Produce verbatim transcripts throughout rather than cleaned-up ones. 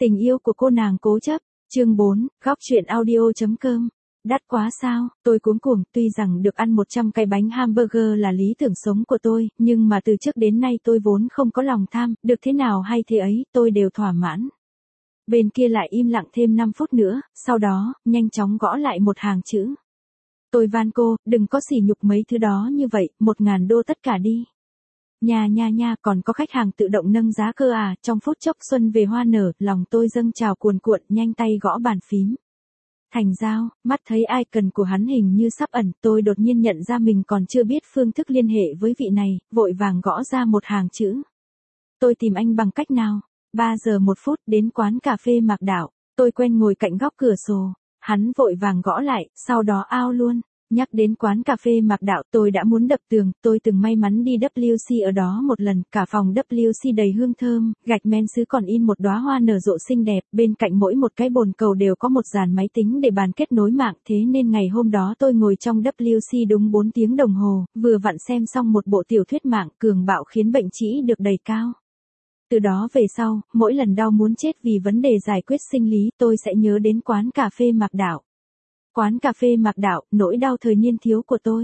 Tình yêu của cô nàng cố chấp. Chương bốn, góc truyện audio.com. Đắt quá sao, tôi cuống cuồng, tuy rằng được ăn một trăm cái bánh hamburger là lý tưởng sống của tôi, nhưng mà từ trước đến nay tôi vốn không có lòng tham, được thế nào hay thế ấy, tôi đều thỏa mãn. Bên kia lại im lặng thêm năm phút nữa, sau đó, nhanh chóng gõ lại một hàng chữ. Tôi van cô, đừng có sỉ nhục mấy thứ đó như vậy, một ngàn đô tất cả đi. Nha nha nha, còn có khách hàng tự động nâng giá cơ à, trong phút chốc xuân về hoa nở, lòng tôi dâng trào cuồn cuộn, nhanh tay gõ bàn phím. Thành giao, mắt thấy icon của hắn hình như sắp ẩn, tôi đột nhiên nhận ra mình còn chưa biết phương thức liên hệ với vị này, vội vàng gõ ra một hàng chữ. Tôi tìm anh bằng cách nào? ba giờ một phút đến quán cà phê Mạc Đảo, tôi quen ngồi cạnh góc cửa sổ. Hắn vội vàng gõ lại, sau đó ao luôn. Nhắc đến quán cà phê Mạc Đảo, tôi đã muốn đập tường, tôi từng may mắn đi vê kép xê ở đó một lần, cả phòng vê kép xê đầy hương thơm, gạch men sứ còn in một đóa hoa nở rộ xinh đẹp, bên cạnh mỗi một cái bồn cầu đều có một dàn máy tính để bàn kết nối mạng, thế nên ngày hôm đó tôi ngồi trong vê kép xê đúng bốn tiếng đồng hồ, vừa vặn xem xong một bộ tiểu thuyết mạng cường bạo khiến bệnh trĩ được đẩy cao. Từ đó về sau, mỗi lần đau muốn chết vì vấn đề giải quyết sinh lý, tôi sẽ nhớ đến quán cà phê Mạc Đảo. Quán cà phê Mạc Đảo, nỗi đau thời niên thiếu của tôi.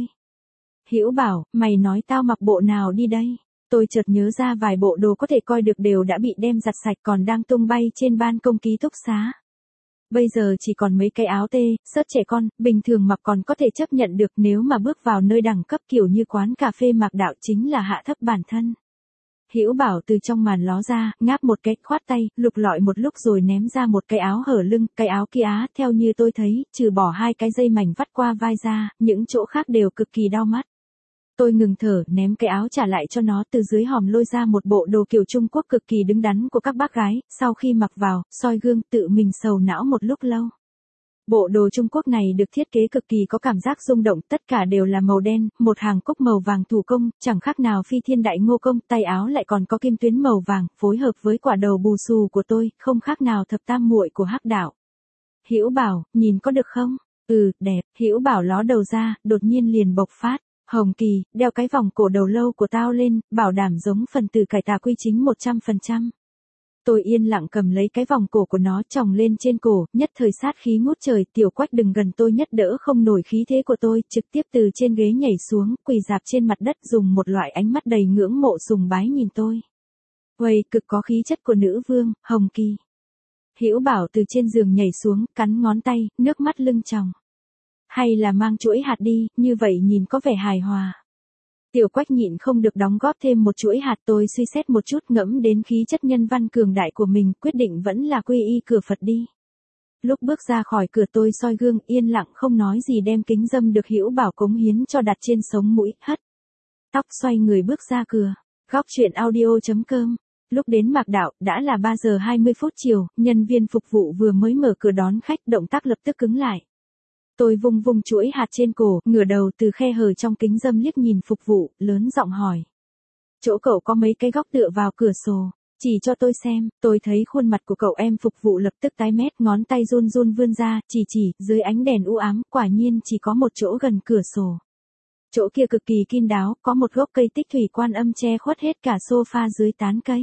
Hữu bảo, mày nói tao mặc bộ nào đi đây? Tôi chợt nhớ ra vài bộ đồ có thể coi được đều đã bị đem giặt sạch còn đang tung bay trên ban công ký túc xá. Bây giờ chỉ còn mấy cái áo tê, sớt trẻ con, bình thường mặc còn có thể chấp nhận được, nếu mà bước vào nơi đẳng cấp kiểu như quán cà phê Mạc Đảo chính là hạ thấp bản thân. Hữu bảo từ trong màn ló ra, ngáp một cái, khoát tay, lục lọi một lúc rồi ném ra một cái áo hở lưng, cái áo kia á, theo như tôi thấy, trừ bỏ hai cái dây mảnh vắt qua vai ra, những chỗ khác đều cực kỳ đau mắt. Tôi ngừng thở, ném cái áo trả lại cho nó, từ dưới hòm lôi ra một bộ đồ kiểu Trung Quốc cực kỳ đứng đắn của các bác gái, sau khi mặc vào, soi gương, tự mình sầu não một lúc lâu. Bộ đồ Trung Quốc này được thiết kế cực kỳ có cảm giác rung động, tất cả đều là màu đen, một hàng cúc màu vàng thủ công, chẳng khác nào phi thiên đại ngô công, tay áo lại còn có kim tuyến màu vàng, phối hợp với quả đầu bù xù của tôi, không khác nào thập tam muội của Hắc Đạo. Hữu bảo, nhìn có được không? Ừ, đẹp. Hữu bảo ló đầu ra, đột nhiên liền bộc phát. Hồng Kỳ, đeo cái vòng cổ đầu lâu của tao lên, bảo đảm giống phần tử cải tà quy chính một trăm phần trăm. Tôi yên lặng cầm lấy cái vòng cổ của nó chồng lên trên cổ, nhất thời sát khí ngút trời, Tiểu Quách đừng gần tôi nhất đỡ không nổi khí thế của tôi, trực tiếp từ trên ghế nhảy xuống, quỳ dạp trên mặt đất dùng một loại ánh mắt đầy ngưỡng mộ sùng bái nhìn tôi. Uầy, cực có khí chất của nữ vương, Hồng Kỳ. Hữu bảo từ trên giường nhảy xuống, cắn ngón tay, nước mắt lưng tròng. Hay là mang chuỗi hạt đi, như vậy nhìn có vẻ hài hòa. Tiểu Quách nhịn không được đóng góp thêm một chuỗi hạt, tôi suy xét một chút ngẫm đến khí chất nhân văn cường đại của mình, quyết định vẫn là quy y cửa Phật đi. Lúc bước ra khỏi cửa tôi soi gương, yên lặng không nói gì đem kính dâm được Hữu bảo cống hiến cho đặt trên sống mũi, hất. Tóc xoay người bước ra cửa. Góc truyện audio.com. Lúc đến Mạc Đảo, đã là ba giờ hai mươi phút chiều, nhân viên phục vụ vừa mới mở cửa đón khách, động tác lập tức cứng lại. Tôi vung vung chuỗi hạt trên cổ, ngửa đầu từ khe hở trong kính dâm liếc nhìn phục vụ, lớn giọng hỏi. Chỗ cậu có mấy cái góc tựa vào cửa sổ, chỉ cho tôi xem. Tôi thấy khuôn mặt của cậu em phục vụ lập tức tái mét, ngón tay run run vươn ra, chỉ chỉ, dưới ánh đèn u ám, quả nhiên chỉ có một chỗ gần cửa sổ. Chỗ kia cực kỳ kín đáo, có một gốc cây tích thủy quan âm che khuất hết cả sofa dưới tán cây.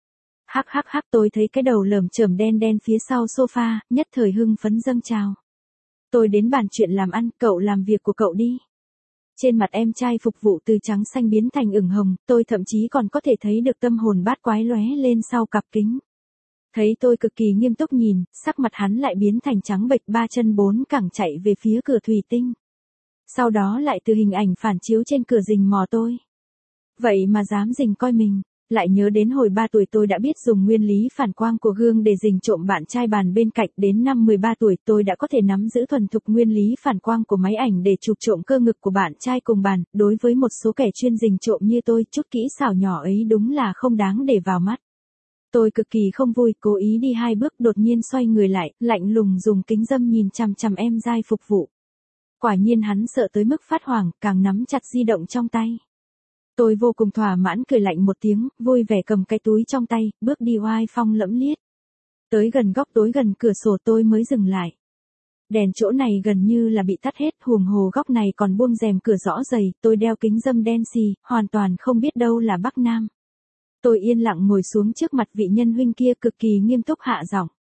Hắc hắc hắc, tôi thấy cái đầu lởm chởm đen đen phía sau sofa, nhất thời hưng phấn dâng trào. Tôi đến bàn chuyện làm ăn, cậu làm việc của cậu đi. Trên mặt em trai phục vụ từ trắng xanh biến thành ửng hồng, tôi thậm chí còn có thể thấy được tâm hồn bát quái lóe lên sau cặp kính. Thấy tôi cực kỳ nghiêm túc nhìn, sắc mặt hắn lại biến thành trắng bệch, ba chân bốn cẳng chạy về phía cửa thủy tinh. Sau đó lại từ hình ảnh phản chiếu trên cửa rình mò tôi. Vậy mà dám rình coi mình. Lại nhớ đến hồi ba tuổi tôi đã biết dùng nguyên lý phản quang của gương để rình trộm bạn trai bàn bên cạnh, đến năm mười ba tuổi tôi đã có thể nắm giữ thuần thục nguyên lý phản quang của máy ảnh để chụp trộm cơ ngực của bạn trai cùng bàn, đối với một số kẻ chuyên rình trộm như tôi, chút kỹ xảo nhỏ ấy đúng là không đáng để vào mắt. Tôi cực kỳ không vui, cố ý đi hai bước, đột nhiên xoay người lại, lạnh lùng dùng kính dâm nhìn chằm chằm em giai phục vụ. Quả nhiên hắn sợ tới mức phát hoảng, càng nắm chặt di động trong tay. Tôi vô cùng thỏa mãn cười lạnh một tiếng, vui vẻ cầm cái túi trong tay, bước đi oai phong lẫm liệt. Tới gần góc tối gần cửa sổ tôi mới dừng lại. Đèn chỗ này gần như là bị tắt hết, huống hồ góc này còn buông rèm cửa rõ rầy, tôi đeo kính dâm đen xì, hoàn toàn không biết đâu là Bắc Nam. Tôi yên lặng ngồi xuống trước mặt vị nhân huynh kia, cực kỳ nghiêm túc hạ giọng.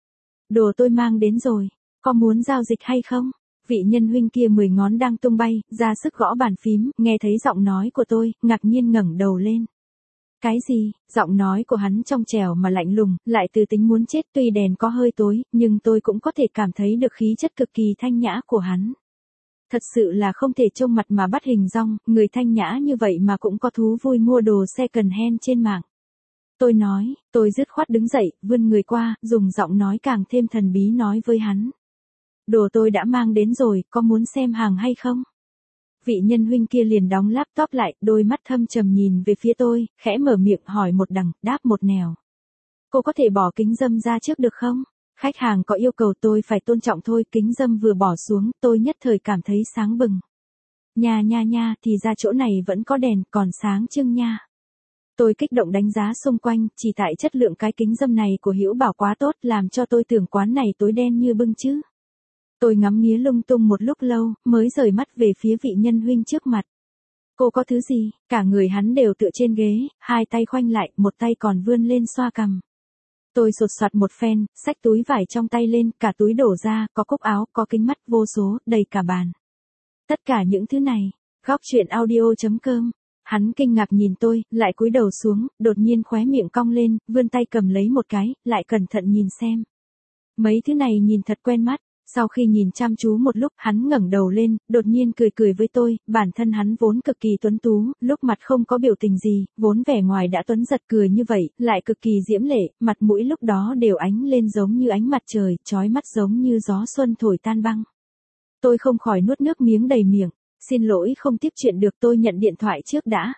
Đồ tôi mang đến rồi, có muốn giao dịch hay không? Vị nhân huynh kia mười ngón đang tung bay, ra sức gõ bàn phím, nghe thấy giọng nói của tôi, ngạc nhiên ngẩng đầu lên. Cái gì? Giọng nói của hắn trong trẻo mà lạnh lùng, lại từ tính muốn chết, tuy đèn có hơi tối, nhưng tôi cũng có thể cảm thấy được khí chất cực kỳ thanh nhã của hắn. Thật sự là không thể trông mặt mà bắt hình dong, người thanh nhã như vậy mà cũng có thú vui mua đồ second hand trên mạng. Tôi nói, tôi dứt khoát đứng dậy, vươn người qua, dùng giọng nói càng thêm thần bí nói với hắn. Đồ tôi đã mang đến rồi, có muốn xem hàng hay không? Vị nhân huynh kia liền đóng laptop lại, đôi mắt thâm trầm nhìn về phía tôi, khẽ mở miệng hỏi một đằng, đáp một nẻo. Cô có thể bỏ kính dâm ra trước được không? Khách hàng có yêu cầu tôi phải tôn trọng thôi, kính dâm vừa bỏ xuống, tôi nhất thời cảm thấy sáng bừng. Nha nha nha, thì ra chỗ này vẫn có đèn, còn sáng trưng nha. Tôi kích động đánh giá xung quanh, chỉ tại chất lượng cái kính dâm này của Hữu Bảo quá tốt, làm cho tôi tưởng quán này tối đen như bưng chứ. Tôi ngắm nghía lung tung một lúc lâu, mới rời mắt về phía vị nhân huynh trước mặt. Cô có thứ gì? Cả người hắn đều tựa trên ghế, hai tay khoanh lại, một tay còn vươn lên xoa cằm. Tôi sột soạt một phen, xách túi vải trong tay lên, cả túi đổ ra, có cúc áo, có kính mắt vô số, đầy cả bàn. Tất cả những thứ này, góc truyện audio chấm com. Hắn kinh ngạc nhìn tôi, lại cúi đầu xuống, đột nhiên khóe miệng cong lên, vươn tay cầm lấy một cái, lại cẩn thận nhìn xem. Mấy thứ này nhìn thật quen mắt. Sau khi nhìn chăm chú một lúc, hắn ngẩng đầu lên, đột nhiên cười cười với tôi, bản thân hắn vốn cực kỳ tuấn tú, lúc mặt không có biểu tình gì, vốn vẻ ngoài đã tuấn giật cười như vậy, lại cực kỳ diễm lệ, mặt mũi lúc đó đều ánh lên giống như ánh mặt trời, chói mắt giống như gió xuân thổi tan băng. Tôi không khỏi nuốt nước miếng đầy miệng, xin lỗi không tiếp chuyện được, tôi nhận điện thoại trước đã.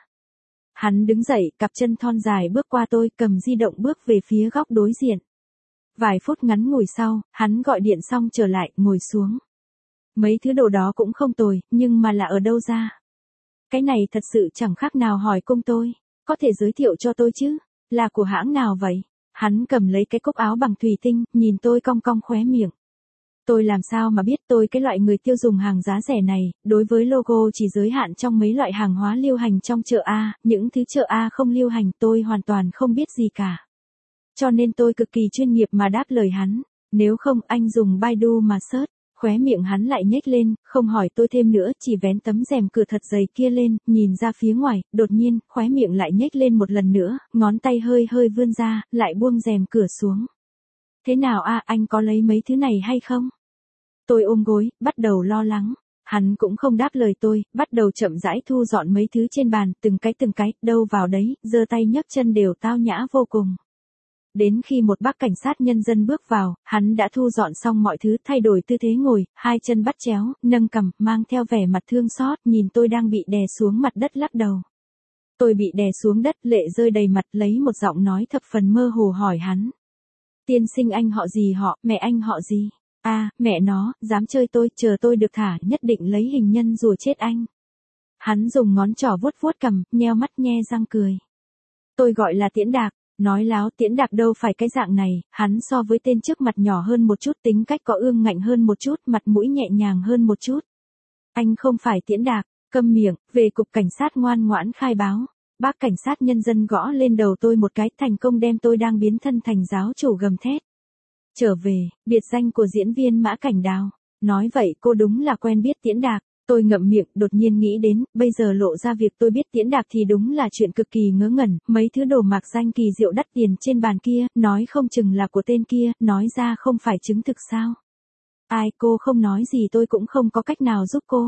Hắn đứng dậy, cặp chân thon dài bước qua tôi, cầm di động bước về phía góc đối diện. Vài phút ngắn ngủi sau, hắn gọi điện xong trở lại, ngồi xuống. Mấy thứ đồ đó cũng không tồi, nhưng mà là ở đâu ra? Cái này thật sự chẳng khác nào hỏi cung tôi. Có thể giới thiệu cho tôi chứ? Là của hãng nào vậy? Hắn cầm lấy cái cúc áo bằng thủy tinh, nhìn tôi cong cong khóe miệng. Tôi làm sao mà biết, tôi cái loại người tiêu dùng hàng giá rẻ này, đối với logo chỉ giới hạn trong mấy loại hàng hóa lưu hành trong chợ A, những thứ chợ A không lưu hành tôi hoàn toàn không biết gì cả. Cho nên tôi cực kỳ chuyên nghiệp mà đáp lời hắn, nếu không anh dùng Baidu mà search. Khóe miệng hắn lại nhếch lên, không hỏi tôi thêm nữa, chỉ vén tấm rèm cửa thật dày kia lên, nhìn ra phía ngoài, đột nhiên, khóe miệng lại nhếch lên một lần nữa, ngón tay hơi hơi vươn ra, lại buông rèm cửa xuống. Thế nào a, anh có lấy mấy thứ này hay không? Tôi ôm gối, bắt đầu lo lắng. Hắn cũng không đáp lời tôi, bắt đầu chậm rãi thu dọn mấy thứ trên bàn, từng cái từng cái, đâu vào đấy, giơ tay nhấc chân đều tao nhã vô cùng. Đến khi một bác cảnh sát nhân dân bước vào, hắn đã thu dọn xong mọi thứ, thay đổi tư thế ngồi, hai chân bắt chéo, nâng cằm, mang theo vẻ mặt thương xót, nhìn tôi đang bị đè xuống mặt đất lắc đầu. Tôi bị đè xuống đất, lệ rơi đầy mặt, lấy một giọng nói thập phần mơ hồ hỏi hắn. Tiên sinh anh họ gì họ, mẹ anh họ gì? A, à, mẹ nó, dám chơi tôi, chờ tôi được thả, nhất định lấy hình nhân rùa chết anh. Hắn dùng ngón trỏ vuốt vuốt cằm, nheo mắt nhe răng cười. Tôi gọi là Tiễn Đạc. Nói láo, Tiễn Đạc đâu phải cái dạng này, hắn so với tên trước mặt nhỏ hơn một chút, tính cách có ương ngạnh hơn một chút, mặt mũi nhẹ nhàng hơn một chút. Anh không phải Tiễn Đạc, câm miệng, về cục cảnh sát ngoan ngoãn khai báo. Bác cảnh sát nhân dân gõ lên đầu tôi một cái, thành công đem tôi đang biến thân thành giáo chủ gầm thét. Trở về, biệt danh của diễn viên Mã Cảnh Đào. Nói vậy cô đúng là quen biết Tiễn Đạc. Tôi ngậm miệng, đột nhiên nghĩ đến, bây giờ lộ ra việc tôi biết Tiễn Đạc thì đúng là chuyện cực kỳ ngớ ngẩn, mấy thứ đồ mạc danh kỳ diệu đắt tiền trên bàn kia, nói không chừng là của tên kia, nói ra không phải chứng thực sao. Ai, cô không nói gì tôi cũng không có cách nào giúp cô.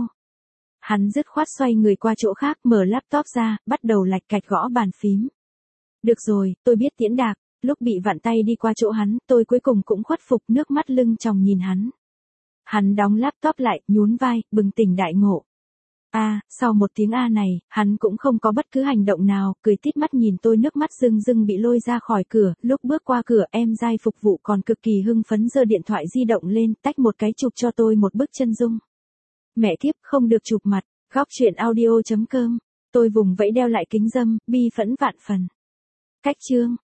Hắn dứt khoát xoay người qua chỗ khác, mở laptop ra, bắt đầu lạch cạch gõ bàn phím. Được rồi, tôi biết Tiễn Đạc, lúc bị vặn tay đi qua chỗ hắn, tôi cuối cùng cũng khuất phục, nước mắt lưng tròng nhìn hắn. Hắn đóng laptop lại, nhún vai, bừng tỉnh đại ngộ. A, à, sau một tiếng A này, hắn cũng không có bất cứ hành động nào, cười tít mắt nhìn tôi, nước mắt rưng rưng bị lôi ra khỏi cửa, lúc bước qua cửa em giai phục vụ còn cực kỳ hưng phấn giơ điện thoại di động lên, tách một cái chụp cho tôi một bức chân dung. Mẹ kiếp, không được chụp mặt, góc truyện audio chấm com. Tôi vùng vẫy đeo lại kính dâm, bi phẫn vạn phần. Cách chương.